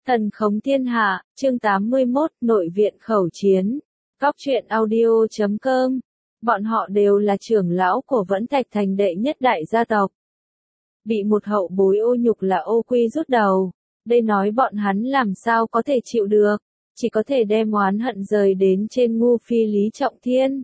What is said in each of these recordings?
Thần khống thiên hạ, chương 81, nội viện khẩu chiến. Cóc truyện audio.com. Bọn họ đều là trưởng lão của Vẫn Thạch Thành đệ nhất đại gia tộc. Bị một hậu bối ô nhục là ô quy rút đầu. Đây nói bọn hắn làm sao có thể chịu được, chỉ có thể đem oán hận rời đến trên ngu phi Lý Trọng Thiên.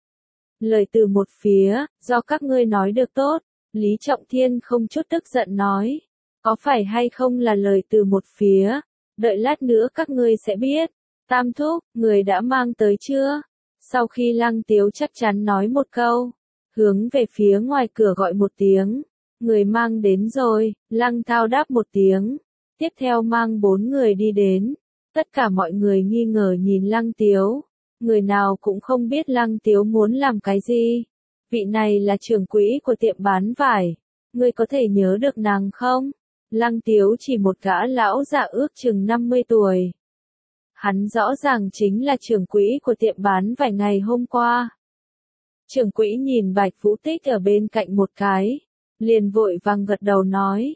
Lời từ một phía, do các ngươi nói được tốt, Lý Trọng Thiên không chút tức giận nói. Có phải hay không là lời từ một phía? Đợi lát nữa các ngươi sẽ biết. Tam thúc, người đã mang tới chưa? Sau khi Lăng Tiếu chắc chắn nói một câu, hướng về phía ngoài cửa gọi một tiếng. Người mang đến rồi, Lăng Thao đáp một tiếng. Tiếp theo mang 4 người đi đến. Tất cả mọi người nghi ngờ nhìn Lăng Tiếu. Người nào cũng không biết Lăng Tiếu muốn làm cái gì. Vị này là trưởng quỹ của tiệm bán vải. Ngươi có thể nhớ được nàng không? Lăng Tiếu chỉ một gã lão già ước chừng 50 tuổi. Hắn rõ ràng chính là trưởng quỹ của tiệm bán vài ngày hôm qua. Trưởng quỹ nhìn Bạch Vũ Tích ở bên cạnh một cái, liền vội vàng gật đầu nói.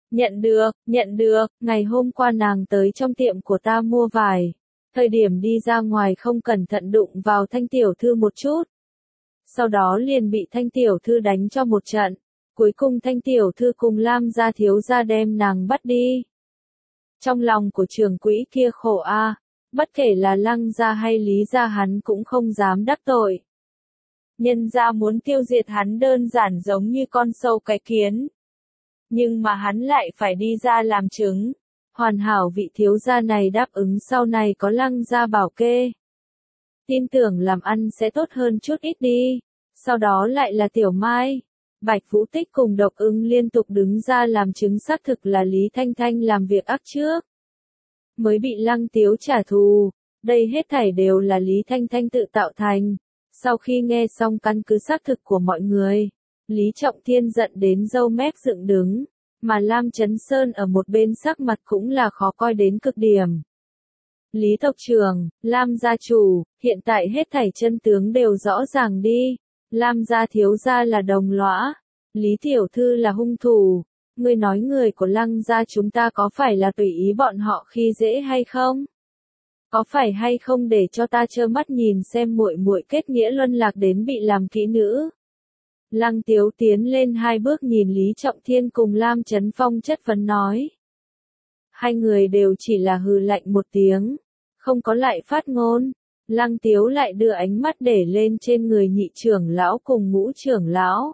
Nhận được, ngày hôm qua nàng tới trong tiệm của ta mua vải. Thời điểm đi ra ngoài không cẩn thận đụng vào Thanh tiểu thư một chút. Sau đó liền bị Thanh tiểu thư đánh cho một trận. Cuối cùng Thanh tiểu thư cùng Lam gia thiếu gia đem nàng bắt đi. Trong lòng của trưởng quỹ kia khổ a, bất kể là Lăng gia hay Lý gia hắn cũng không dám đắc tội. Nhân gia muốn tiêu diệt hắn đơn giản giống như con sâu cái kiến. Nhưng mà hắn lại phải đi ra làm chứng. Hoàn hảo vị thiếu gia này đáp ứng sau này có Lăng gia bảo kê. Tin tưởng làm ăn sẽ tốt hơn chút ít đi. Sau đó lại là Tiểu Mai. Bạch Vũ Tích cùng Độc Ưng liên tục đứng ra làm chứng xác thực là Lý Thanh Thanh làm việc ác trước. Mới bị Lăng Tiếu trả thù. Đây hết thảy đều là Lý Thanh Thanh tự tạo thành. Sau khi nghe xong căn cứ xác thực của mọi người, Lý Trọng Thiên giận đến râu mép dựng đứng. Mà Lam Chấn Sơn ở một bên sắc mặt cũng là khó coi đến cực điểm. Lý tộc trưởng, Lam gia chủ, hiện tại hết thảy chân tướng đều rõ ràng đi. Lam gia thiếu gia là đồng lõa, Lý tiểu thư là hung thủ. Ngươi nói người của Lăng gia chúng ta có phải là tùy ý bọn họ khi dễ hay không? Có phải hay không để cho ta trơ mắt nhìn xem muội muội kết nghĩa luân lạc đến bị làm kỹ nữ? Lăng Tiếu tiến lên 2 bước nhìn Lý Trọng Thiên cùng Lam Chấn Phong chất vấn nói. Hai người đều chỉ là hừ lạnh một tiếng, không có lại phát ngôn. Lăng Tiếu lại đưa ánh mắt để lên trên người nhị trưởng lão cùng ngũ trưởng lão.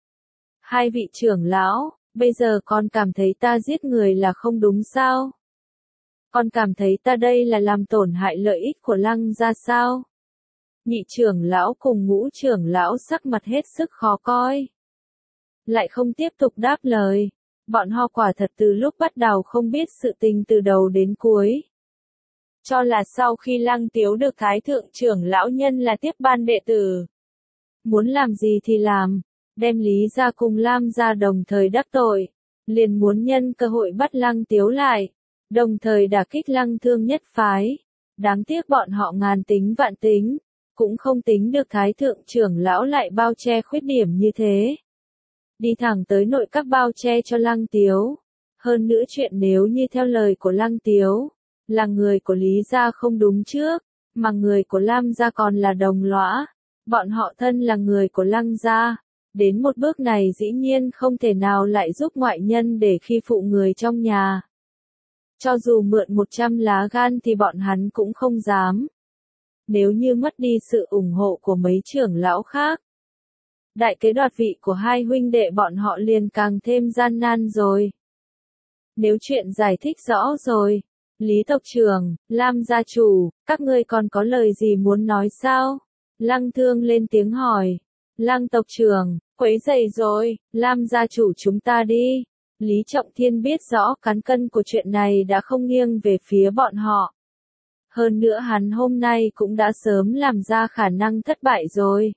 Hai vị trưởng lão, bây giờ con cảm thấy ta giết người là không đúng sao? Con cảm thấy ta đây là làm tổn hại lợi ích của Lăng gia sao? Nhị trưởng lão cùng ngũ trưởng lão sắc mặt hết sức khó coi. Lại không tiếp tục đáp lời. Bọn họ quả thật từ lúc bắt đầu không biết sự tình từ đầu đến cuối. Cho là sau khi Lăng Tiếu được Thái thượng trưởng lão nhân là tiếp ban đệ tử. Muốn làm gì thì làm, đem Lý gia cùng Lam gia đồng thời đắc tội. Liền muốn nhân cơ hội bắt Lăng Tiếu lại, đồng thời đả kích Lăng Thương nhất phái. Đáng tiếc bọn họ ngàn tính vạn tính. Cũng không tính được Thái thượng trưởng lão lại bao che khuyết điểm như thế. Đi thẳng tới nội các bao che cho Lăng Tiếu. Hơn nữa chuyện nếu như theo lời của Lăng Tiếu, là người của Lý gia không đúng trước, mà người của Lam gia còn là đồng lõa. Bọn họ thân là người của Lăng gia. Đến một bước này dĩ nhiên không thể nào lại giúp ngoại nhân để khi phụ người trong nhà. Cho dù mượn 100 lá gan thì bọn hắn cũng không dám. Nếu như mất đi sự ủng hộ của mấy trưởng lão khác, đại kế đoạt vị của hai huynh đệ bọn họ liền càng thêm gian nan rồi. Nếu chuyện giải thích rõ rồi, Lý tộc trưởng, Lam gia chủ, các ngươi còn có lời gì muốn nói sao? Lăng Thương lên tiếng hỏi. Lăng tộc trưởng, quấy rầy rồi, Lam gia chủ chúng ta đi. Lý Trọng Thiên biết rõ cán cân của chuyện này đã không nghiêng về phía bọn họ. Hơn nữa hắn hôm nay cũng đã sớm làm ra khả năng thất bại rồi.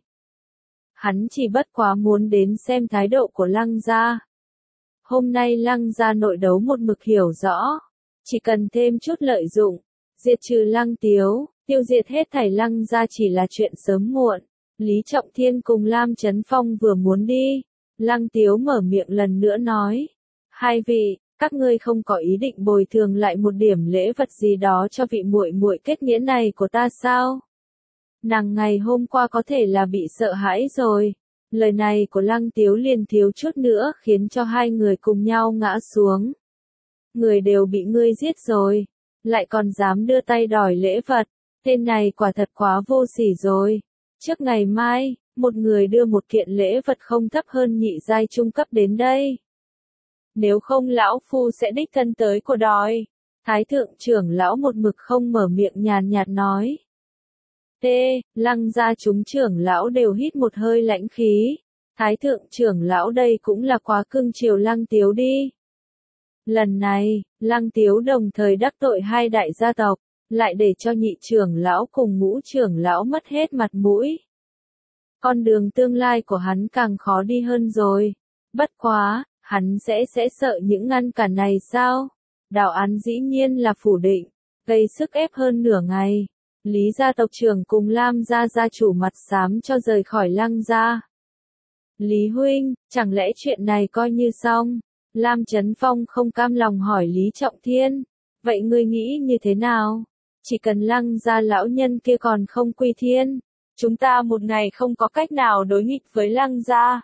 Hắn chỉ bất quá muốn đến xem thái độ của Lăng gia. Hôm nay Lăng gia nội đấu một mực hiểu rõ. Chỉ cần thêm chút lợi dụng, diệt trừ Lăng Tiếu, tiêu diệt hết thảy Lăng gia chỉ là chuyện sớm muộn. Lý Trọng Thiên cùng Lam Chấn Phong vừa muốn đi. Lăng Tiếu mở miệng lần nữa nói. Hai vị, Các ngươi không có ý định bồi thường lại một điểm lễ vật gì đó cho vị muội muội kết nghĩa này của ta sao? Nàng ngày hôm qua có thể là bị sợ hãi rồi. Lời này của Lăng Tiếu liền thiếu chút nữa khiến cho hai người cùng nhau ngã xuống. Người đều bị ngươi giết rồi, lại còn dám đưa tay đòi lễ vật, tên này quả thật quá vô sỉ rồi. Trước ngày mai, một người đưa một kiện lễ vật không thấp hơn nhị giai trung cấp đến đây. Nếu không lão phu sẽ đích thân tới của đòi. Thái thượng trưởng lão một mực không mở miệng nhàn nhạt nói. Lăng gia chúng trưởng lão đều hít một hơi lãnh khí. Thái thượng trưởng lão đây cũng là quá cưng chiều Lăng Tiếu đi. Lần này, Lăng Tiếu đồng thời đắc tội hai đại gia tộc, lại để cho nhị trưởng lão cùng ngũ trưởng lão mất hết mặt mũi. Con đường tương lai của hắn càng khó đi hơn rồi. Bất quá, hắn sẽ sợ những ngăn cản này sao? Đạo án dĩ nhiên là phủ định, gây sức ép hơn nửa ngày. Lý gia tộc trưởng cùng Lam gia gia chủ mặt xám cho rời khỏi Lăng gia. Lý huynh, chẳng lẽ chuyện này coi như xong? Lam Chấn Phong không cam lòng hỏi Lý Trọng Thiên. Vậy ngươi nghĩ như thế nào? Chỉ cần Lăng gia lão nhân kia còn không quy thiên, chúng ta một ngày không có cách nào đối nghịch với Lăng gia.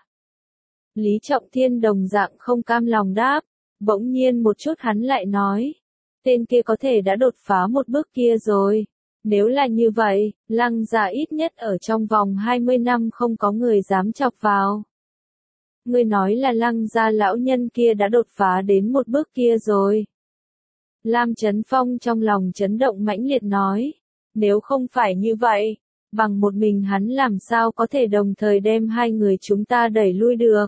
Lý Trọng Thiên đồng dạng không cam lòng đáp. Bỗng nhiên một chút hắn lại nói. Tên kia có thể đã đột phá một bước kia rồi. Nếu là như vậy, Lăng gia ít nhất ở trong vòng 20 năm không có người dám chọc vào. Ngươi nói là Lăng gia lão nhân kia đã đột phá đến một bước kia rồi. Lam Chấn Phong trong lòng chấn động mãnh liệt nói. Nếu không phải như vậy, bằng một mình hắn làm sao có thể đồng thời đem hai người chúng ta đẩy lui được.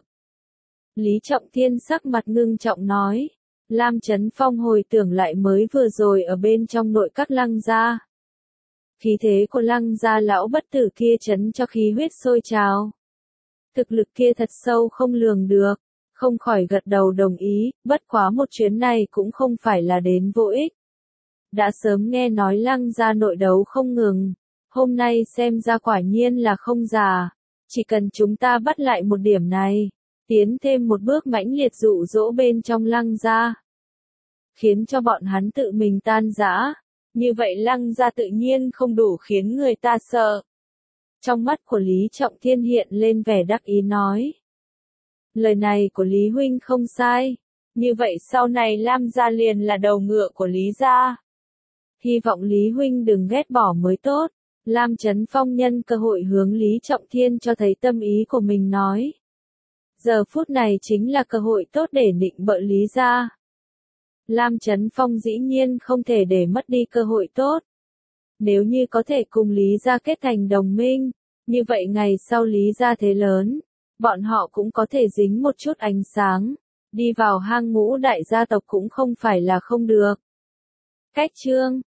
Lý Trọng Thiên sắc mặt ngưng trọng nói. Lam Chấn Phong hồi tưởng lại mới vừa rồi ở bên trong nội các Lăng gia. Khí thế của Lăng gia lão bất tử kia chấn cho khí huyết sôi trào. Thực lực kia thật sâu không lường được, không khỏi gật đầu đồng ý, bất quá một chuyến này cũng không phải là đến vô ích. Đã sớm nghe nói Lăng gia nội đấu không ngừng, hôm nay xem ra quả nhiên là không già, chỉ cần chúng ta bắt lại một điểm này, tiến thêm một bước mãnh liệt dụ dỗ bên trong Lăng gia, khiến cho bọn hắn tự mình tan rã. Như vậy Lăng gia tự nhiên không đủ khiến người ta sợ. Trong mắt của Lý Trọng Thiên hiện lên vẻ đắc ý nói. Lời này của Lý huynh không sai. Như vậy sau này Lam gia liền là đầu ngựa của Lý gia. Hy vọng Lý huynh đừng ghét bỏ mới tốt. Lam Chấn Phong nhân cơ hội hướng Lý Trọng Thiên cho thấy tâm ý của mình nói. Giờ phút này chính là cơ hội tốt để nịnh bợ Lý gia. Lam Chấn Phong dĩ nhiên không thể để mất đi cơ hội tốt. Nếu như có thể cùng Lý gia kết thành đồng minh, như vậy ngày sau Lý gia thế lớn, bọn họ cũng có thể dính một chút ánh sáng, đi vào hang ngũ đại gia tộc cũng không phải là không được. Cách chương